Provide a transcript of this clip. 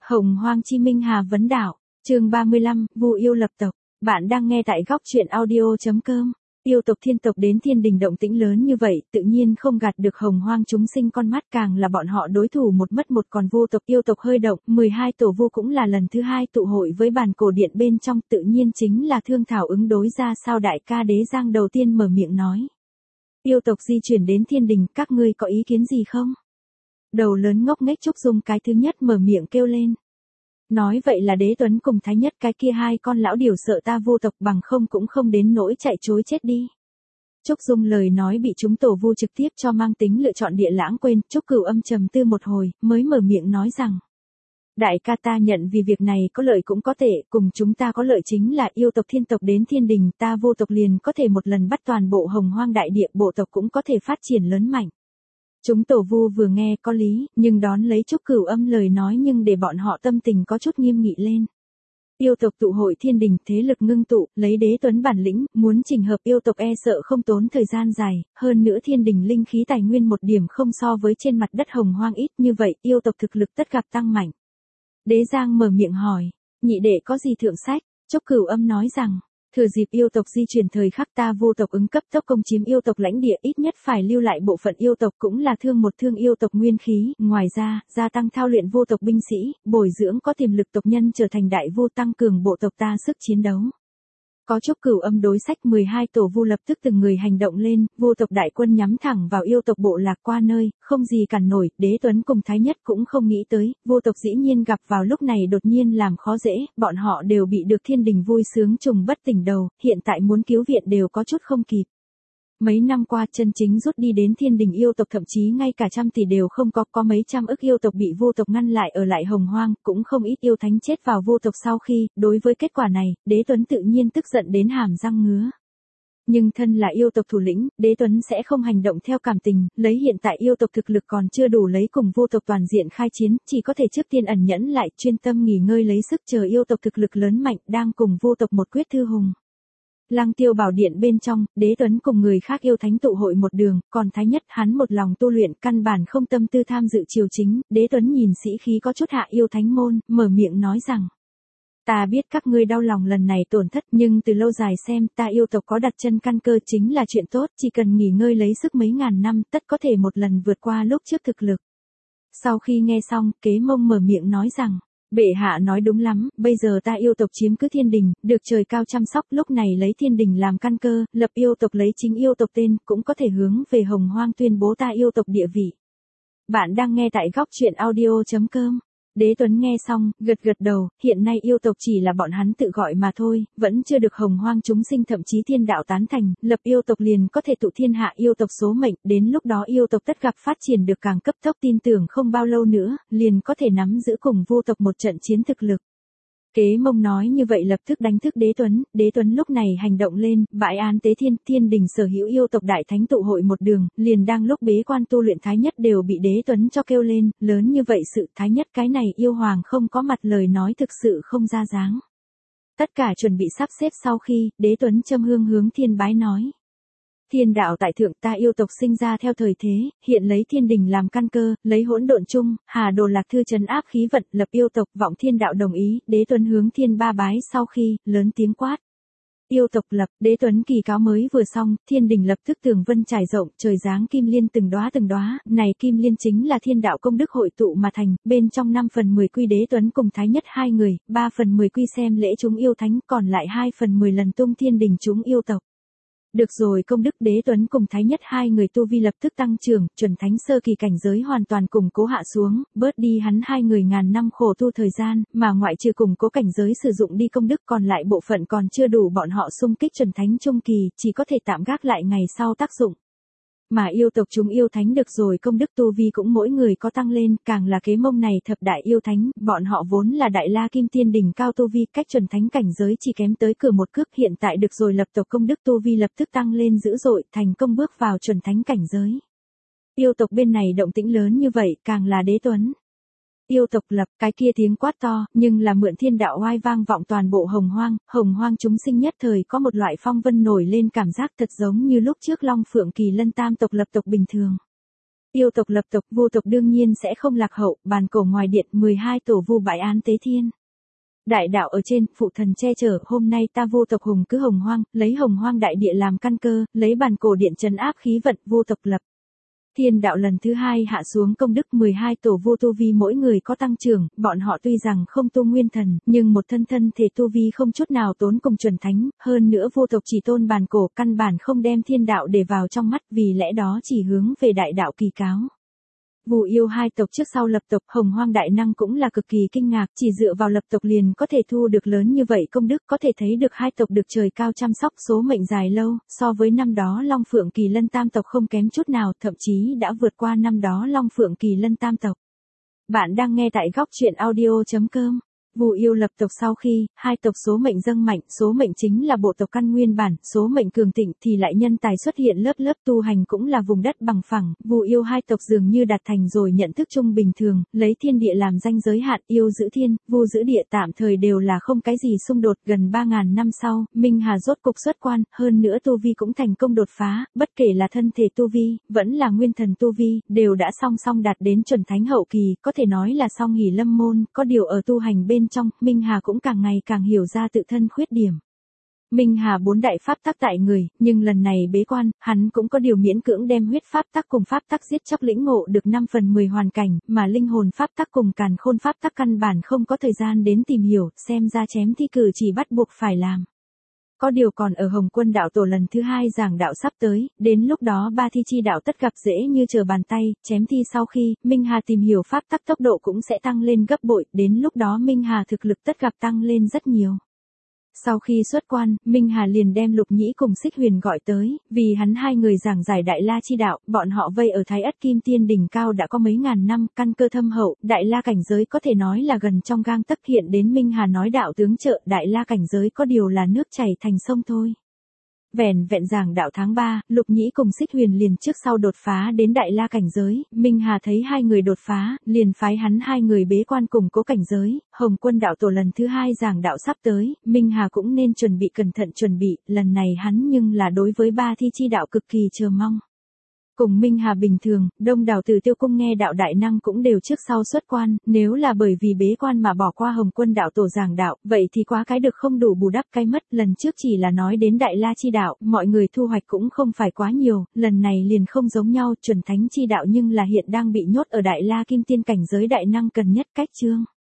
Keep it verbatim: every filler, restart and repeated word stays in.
Hồng Hoang Chi Minh Hà Vấn Đảo, chương ba mươi lăm, Vu Yêu lập tộc. Bạn đang nghe tại góc truyện audio.com. Yêu tộc thiên tộc đến thiên đình động tĩnh lớn như vậy, tự nhiên không gạt được Hồng Hoang chúng sinh con mắt, càng là bọn họ đối thủ một mất một. Còn vô tộc yêu tộc hơi động, mười hai tổ vu cũng là lần thứ hai tụ hội với bàn cổ điện bên trong, tự nhiên chính là thương thảo ứng đối ra sao. Đại ca Đế Giang đầu tiên mở miệng nói. Yêu tộc di chuyển đến thiên đình, các ngươi có ý kiến gì không? Đầu lớn ngốc nghếch Trúc Dung cái thứ nhất mở miệng kêu lên. Nói vậy là Đế Tuấn cùng Thái Nhất cái kia hai con lão điều sợ ta vô tộc, bằng không cũng không đến nỗi chạy chối chết đi. Trúc Dung lời nói bị chúng tổ vu trực tiếp cho mang tính lựa chọn địa lãng quên. Trúc Cửu Âm trầm tư một hồi, mới mở miệng nói rằng. Đại ca, ta nhận vì việc này có lợi cũng có tệ, cùng chúng ta có lợi chính là yêu tộc thiên tộc đến thiên đình, ta vô tộc liền có thể một lần bắt toàn bộ Hồng Hoang đại địa, bộ tộc cũng có thể phát triển lớn mạnh. Chúng tổ vu vừa nghe có lý, nhưng đón lấy Trúc Cửu Âm lời nói nhưng để bọn họ tâm tình có chút nghiêm nghị lên. Yêu tộc tụ hội thiên đình, thế lực ngưng tụ, lấy Đế Tuấn bản lĩnh, muốn chỉnh hợp yêu tộc e sợ không tốn thời gian dài, hơn nữa thiên đình linh khí tài nguyên một điểm không so với trên mặt đất Hồng Hoang ít, như vậy yêu tộc thực lực tất gặp tăng mạnh. Đế Giang mở miệng hỏi, nhị đệ có gì thượng sách? Trúc Cửu Âm nói rằng, thừa dịp yêu tộc di chuyển thời khắc, ta vô tộc ứng cấp tốc công chiếm yêu tộc lãnh địa, ít nhất phải lưu lại bộ phận yêu tộc cũng là thương một thương yêu tộc nguyên khí, ngoài ra, gia tăng thao luyện vô tộc binh sĩ, bồi dưỡng có tiềm lực tộc nhân trở thành đại vu, tăng cường bộ tộc ta sức chiến đấu. Có Trúc Cửu Âm đối sách, mười hai tổ vu lập tức từng người hành động lên, vô tộc đại quân nhắm thẳng vào yêu tộc bộ lạc qua nơi, không gì cản nổi. Đế Tuấn cùng Thái Nhất cũng không nghĩ tới, vô tộc dĩ nhiên gặp vào lúc này đột nhiên làm khó dễ, bọn họ đều bị được thiên đình vui sướng trùng bất tỉnh đầu, hiện tại muốn cứu viện đều có chút không kịp. Mấy năm qua chân chính rút đi đến thiên đình yêu tộc thậm chí ngay cả trăm tỷ đều không có, có mấy trăm ức yêu tộc bị vô tộc ngăn lại ở lại Hồng Hoang, cũng không ít yêu thánh chết vào vô tộc sau khi, đối với kết quả này, Đế Tuấn tự nhiên tức giận đến hàm răng ngứa. Nhưng thân là yêu tộc thủ lĩnh, Đế Tuấn sẽ không hành động theo cảm tình, lấy hiện tại yêu tộc thực lực còn chưa đủ lấy cùng vô tộc toàn diện khai chiến, chỉ có thể trước tiên ẩn nhẫn lại, chuyên tâm nghỉ ngơi lấy sức chờ yêu tộc thực lực lớn mạnh, đang cùng vô tộc một quyết thư hùng. Lăng Tiêu Bảo Điện bên trong, Đế Tuấn cùng người khác yêu thánh tụ hội một đường, còn Thái Nhất hắn một lòng tu luyện, căn bản không tâm tư tham dự triều chính. Đế Tuấn nhìn sĩ khí có chút hạ yêu thánh môn, mở miệng nói rằng. Ta biết các ngươi đau lòng lần này tổn thất, nhưng từ lâu dài xem, ta yêu tộc có đặt chân căn cơ chính là chuyện tốt, chỉ cần nghỉ ngơi lấy sức mấy ngàn năm, tất có thể một lần vượt qua lúc trước thực lực. Sau khi nghe xong, Kế Mông mở miệng nói rằng. Bệ hạ nói đúng lắm, bây giờ ta yêu tộc chiếm cứ thiên đình, được trời cao chăm sóc, lúc này lấy thiên đình làm căn cơ, lập yêu tộc lấy chính yêu tộc tên, cũng có thể hướng về Hồng Hoang tuyên bố ta yêu tộc địa vị. Bạn đang nghe tại góc truyện audio.com. Đế Tuấn nghe xong, gật gật đầu, hiện nay yêu tộc chỉ là bọn hắn tự gọi mà thôi, vẫn chưa được Hồng Hoang chúng sinh thậm chí thiên đạo tán thành, lập yêu tộc liền có thể tụ thiên hạ yêu tộc số mệnh, đến lúc đó yêu tộc tất gặp phát triển được càng cấp tốc, tin tưởng không bao lâu nữa, liền có thể nắm giữ cùng vô tộc một trận chiến thực lực. Kế Mông nói như vậy lập tức đánh thức Đế Tuấn, Đế Tuấn lúc này hành động lên, bãi án tế thiên, thiên đình sở hữu yêu tộc đại thánh tụ hội một đường, liền đang lúc bế quan tu luyện Thái Nhất đều bị Đế Tuấn cho kêu lên, lớn như vậy sự Thái Nhất cái này yêu hoàng không có mặt lời nói thực sự không ra dáng. Tất cả chuẩn bị sắp xếp sau khi, Đế Tuấn châm hương hướng thiên bái nói. Thiên đạo tại thượng, ta yêu tộc sinh ra theo thời thế, hiện lấy thiên đình làm căn cơ, lấy hỗn độn chung, hà đồ lạc thư trấn áp khí vận, lập yêu tộc, vọng thiên đạo đồng ý. Đế Tuấn hướng thiên ba bái sau khi, lớn tiếng quát. Yêu tộc lập, Đế Tuấn kỳ cáo mới vừa xong, thiên đình lập tức tường vân trải rộng, trời giáng kim liên từng đóa từng đóa, này kim liên chính là thiên đạo công đức hội tụ mà thành, bên trong năm phần mười quy Đế Tuấn cùng Thái Nhất hai người, ba phần mười quy xem lễ chúng yêu thánh, còn lại hai phần mười lần tung thiên đình chúng yêu tộc. Được rồi, công đức Đế Tuấn cùng Thái Nhất hai người tu vi lập tức tăng trưởng, chuẩn thánh sơ kỳ cảnh giới hoàn toàn củng cố hạ xuống, bớt đi hắn hai người ngàn năm khổ tu thời gian, mà ngoại trừ củng cố cảnh giới sử dụng đi công đức, còn lại bộ phận còn chưa đủ bọn họ xung kích chuẩn thánh trung kỳ, chỉ có thể tạm gác lại ngày sau tác dụng. Mà yêu tộc chúng yêu thánh được rồi công đức tu vi cũng mỗi người có tăng lên, càng là Kế Mông này thập đại yêu thánh, bọn họ vốn là đại la kim tiên đỉnh cao tu vi, cách chuẩn thánh cảnh giới chỉ kém tới cửa một cước, hiện tại được rồi lập tộc công đức tu vi lập tức tăng lên dữ dội, thành công bước vào chuẩn thánh cảnh giới. Yêu tộc bên này động tĩnh lớn như vậy, càng là Đế Tuấn. Yêu tộc lập, cái kia tiếng quát to, nhưng là mượn thiên đạo oai vang vọng toàn bộ Hồng Hoang, Hồng Hoang chúng sinh nhất thời có một loại phong vân nổi lên, cảm giác thật giống như lúc trước Long Phượng Kỳ Lân tam tộc lập tộc bình thường. Yêu tộc lập tộc, vu tộc đương nhiên sẽ không lạc hậu, bàn cổ ngoài điện mười hai tổ vu bãi án tế thiên. Đại đạo ở trên, phụ thần che chở, hôm nay ta vu tộc hùng cứ hồng hoang, lấy hồng hoang đại địa làm căn cơ, lấy bàn cổ điện trấn áp khí vận, vu tộc lập. Thiên đạo lần thứ hai hạ xuống công đức mười hai tổ vu tu vi mỗi người có tăng trưởng, bọn họ tuy rằng không tu nguyên thần, nhưng một thân thân thể tu vi không chút nào tốn cùng chuẩn thánh, hơn nữa vu tộc chỉ tôn bàn cổ, căn bản không đem thiên đạo để vào trong mắt, vì lẽ đó chỉ hướng về đại đạo kỳ cáo. Vu yêu hai tộc trước sau lập tộc, hồng hoang đại năng cũng là cực kỳ kinh ngạc, chỉ dựa vào lập tộc liền có thể thu được lớn như vậy công đức, có thể thấy được hai tộc được trời cao chăm sóc, số mệnh dài lâu, so với năm đó Long Phượng Kỳ Lân tam tộc không kém chút nào, thậm chí đã vượt qua năm đó Long Phượng Kỳ Lân tam tộc. Bạn đang nghe tại góc truyện audio chấm com. Vu yêu lập tộc sau khi, hai tộc số mệnh dâng mạnh, số mệnh chính là bộ tộc căn nguyên bản, số mệnh cường thịnh thì lại nhân tài xuất hiện lớp lớp tu hành cũng là vùng đất bằng phẳng, Vu yêu hai tộc dường như đạt thành rồi nhận thức chung bình thường, lấy thiên địa làm danh giới hạn, yêu giữ thiên, vu giữ địa tạm thời đều là không cái gì xung đột, gần ba ngàn năm sau, Minh Hà rốt cục xuất quan, hơn nữa tu vi cũng thành công đột phá, bất kể là thân thể tu vi, vẫn là nguyên thần tu vi, đều đã song song đạt đến chuẩn thánh hậu kỳ, có thể nói là song hỷ lâm môn, có điều ở tu hành bên trong, Minh Hà cũng càng ngày càng hiểu ra tự thân khuyết điểm. Minh Hà bốn đại pháp tắc tại người, nhưng lần này bế quan, hắn cũng có điều miễn cưỡng đem huyết pháp tắc cùng pháp tắc giết chóc lĩnh ngộ được năm phần mười hoàn cảnh, mà linh hồn pháp tắc cùng càn khôn pháp tắc căn bản không có thời gian đến tìm hiểu, xem ra chém thi cử chỉ bắt buộc phải làm. Có điều còn ở Hồng Quân đạo tổ lần thứ hai giảng đạo sắp tới, đến lúc đó ba thi chi đạo tất gặp dễ như trở bàn tay, chém thi sau khi, Minh Hà tìm hiểu pháp tắc tốc độ cũng sẽ tăng lên gấp bội, đến lúc đó Minh Hà thực lực tất gặp tăng lên rất nhiều. Sau khi xuất quan, Minh Hà liền đem Lục Nhĩ cùng Xích Huyền gọi tới, vì hắn hai người giảng giải Đại La chi đạo, bọn họ vây ở Thái Ất Kim Tiên đỉnh cao đã có mấy ngàn năm, căn cơ thâm hậu, Đại La cảnh giới có thể nói là gần trong gang tấc, hiện đến Minh Hà nói đạo tướng trợ, Đại La cảnh giới có điều là nước chảy thành sông thôi. Vẻn vẹn giảng đạo tháng ba, Lục Nhĩ cùng Xích Huyền liền trước sau đột phá đến Đại La cảnh giới, Minh Hà thấy hai người đột phá, liền phái hắn hai người bế quan cùng cố cảnh giới, Hồng Quân đạo tổ lần thứ hai giảng đạo sắp tới, Minh Hà cũng nên chuẩn bị cẩn thận chuẩn bị, lần này hắn nhưng là đối với ba thi chi đạo cực kỳ chờ mong. Cùng Minh Hà bình thường, đông đảo Tử Tiêu cung nghe đạo đại năng cũng đều trước sau xuất quan, nếu là bởi vì bế quan mà bỏ qua Hồng Quân đạo tổ giảng đạo, vậy thì quá cái được không đủ bù đắp cái mất, lần trước chỉ là nói đến Đại La chi đạo, mọi người thu hoạch cũng không phải quá nhiều, lần này liền không giống nhau, chuẩn thánh chi đạo nhưng là hiện đang bị nhốt ở Đại La kim tiên cảnh giới đại năng cần nhất cách chương.